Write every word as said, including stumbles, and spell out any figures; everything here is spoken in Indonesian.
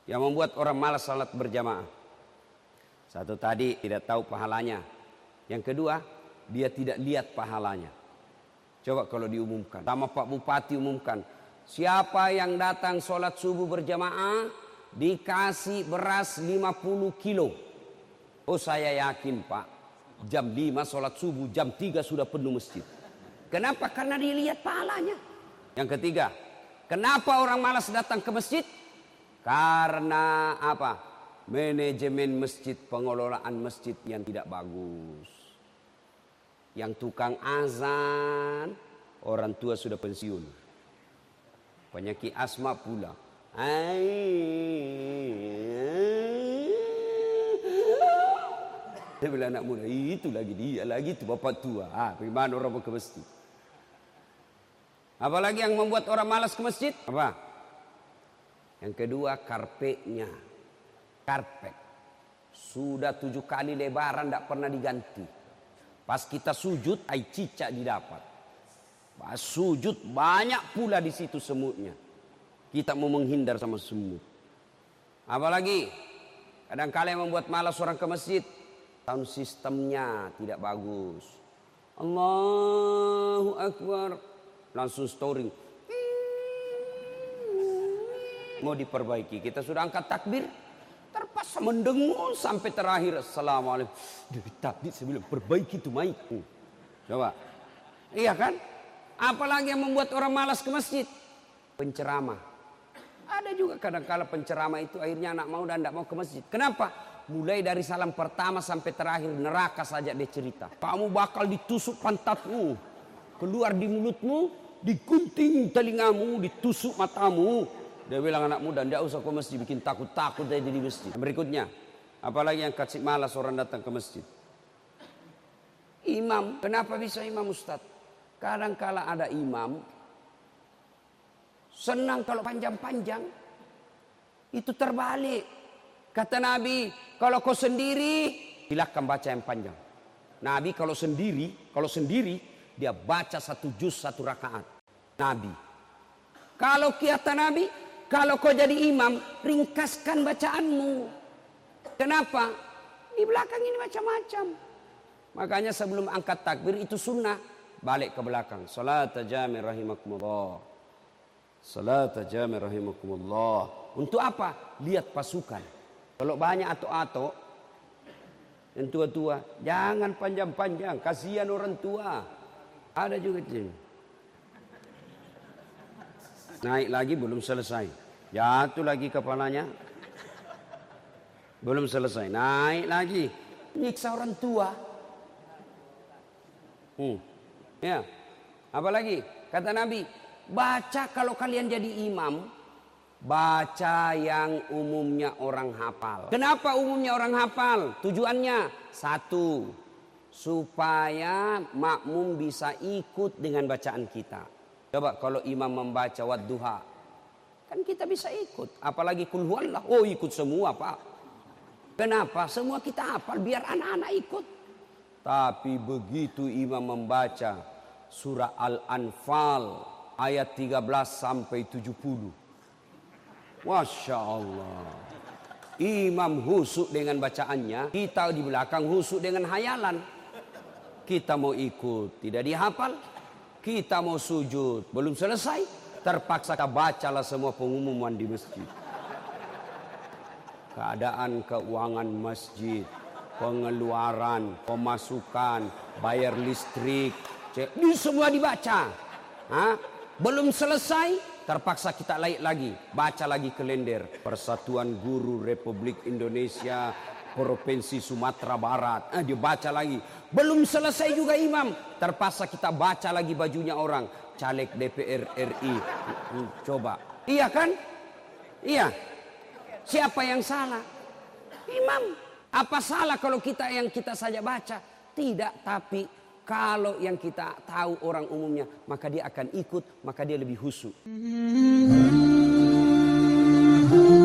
yang membuat orang malas salat berjamaah. Satu tadi tidak tahu pahalanya. Yang kedua, dia tidak lihat pahalanya. Coba kalau diumumkan, sama Pak Bupati umumkan, siapa yang datang sholat subuh berjamaah dikasih beras lima puluh kilo. Oh saya yakin Pak, jam lima sholat subuh, jam tiga sudah penuh masjid. Kenapa? Karena dia lihat pahalanya. Yang ketiga, kenapa orang malas datang ke masjid? Karena apa? Manajemen masjid, pengelolaan masjid yang tidak bagus. Yang tukang azan, orang tua sudah pensiun. Penyakit asma pula. Dia bilang anak muda, itu lagi dia, lagi itu bapak tua. Ah, bagaimana orang mau ke masjid? Apalagi yang membuat orang malas ke masjid? Apa? Yang kedua, karpetnya. Karpet. Sudah tujuh kali lebaran tidak pernah diganti. Pas kita sujud, air cicak didapat. Pas sujud banyak pula di situ semutnya. Kita mau menghindar sama semut. Apalagi kadang-kala yang membuat malas orang ke masjid, sound sistemnya tidak bagus. Allahu Akbar, langsung story. Mau diperbaiki, kita sudah angkat takbir, terpaksa mendengung sampai terakhir. Assalamualaikum. Dari tadi saya bilang perbaiki itu mic. Coba. Iya kan? Apalagi yang membuat orang malas ke masjid? Penceramah. Ada juga kadang-kala penceramah itu akhirnya anak mau dan tidak mau ke masjid. Kenapa? Mulai dari salam pertama sampai terakhir neraka saja dia cerita. Kamu bakal ditusuk pantatmu, keluar di mulutmu, digunting telingamu, ditusuk matamu. Dia bilang anak muda, tidak usah ke masjid, bikin takut-takut aja di masjid. Berikutnya, apalagi yang kasih malas orang datang ke masjid. Imam, kenapa bisa imam Ustaz? Kadang-kala ada imam, senang kalau panjang-panjang. Itu terbalik. Kata Nabi, kalau kau sendiri, silakan baca yang panjang. Nabi kalau sendiri, kalau sendiri, dia baca satu juz, satu rakaat. Nabi. Kalau kata Nabi, kalau kau jadi imam, ringkaskan bacaanmu. Kenapa? Di belakang ini macam-macam. Makanya sebelum angkat takbir itu sunnah. Balik ke belakang. Salat jami rahimakumullah. Salat jami rahimakumullah. Untuk apa? Lihat pasukan. Kalau banyak ato-ato, yang tua-tua, jangan panjang-panjang. Kasihan orang tua. Ada juga ini. Naik lagi belum selesai. Jatuh lagi kepalanya. Belum selesai. Naik lagi. Nyiksa orang tua. Hmm. Ya. Apalagi? Kata Nabi. Baca kalau kalian jadi imam. Baca yang umumnya orang hafal. Kenapa umumnya orang hafal? Tujuannya. Satu. Supaya makmum bisa ikut dengan bacaan kita. Coba kalau imam membaca wadduha, kan kita bisa ikut. Apalagi kul huwallah, oh ikut semua Pak. Kenapa? Semua kita hafal biar anak-anak ikut. Tapi begitu imam membaca surah Al-Anfal ayat tiga belas sampai tujuh puluh. Masya Allah. Imam husuk dengan bacaannya, kita di belakang husuk dengan hayalan. Kita mau ikut, tidak dihafal. Kita mau sujud, belum selesai, terpaksa kita bacalah semua pengumuman di masjid. Keadaan keuangan masjid, pengeluaran, pemasukan, bayar listrik, cek, ini semua dibaca. Hah? Belum selesai, terpaksa kita laik lagi, baca lagi kalender. Persatuan Guru Republik Indonesia Provinsi Sumatera Barat. Eh, dia baca lagi. Belum selesai juga imam. Terpaksa kita baca lagi bajunya orang. Caleg D P R R I. Coba. Iya kan? Iya. Siapa yang salah? Imam. Apa salah kalau kita yang kita saja baca? Tidak. Tapi kalau yang kita tahu orang umumnya, maka dia akan ikut. Maka dia lebih khusyuk.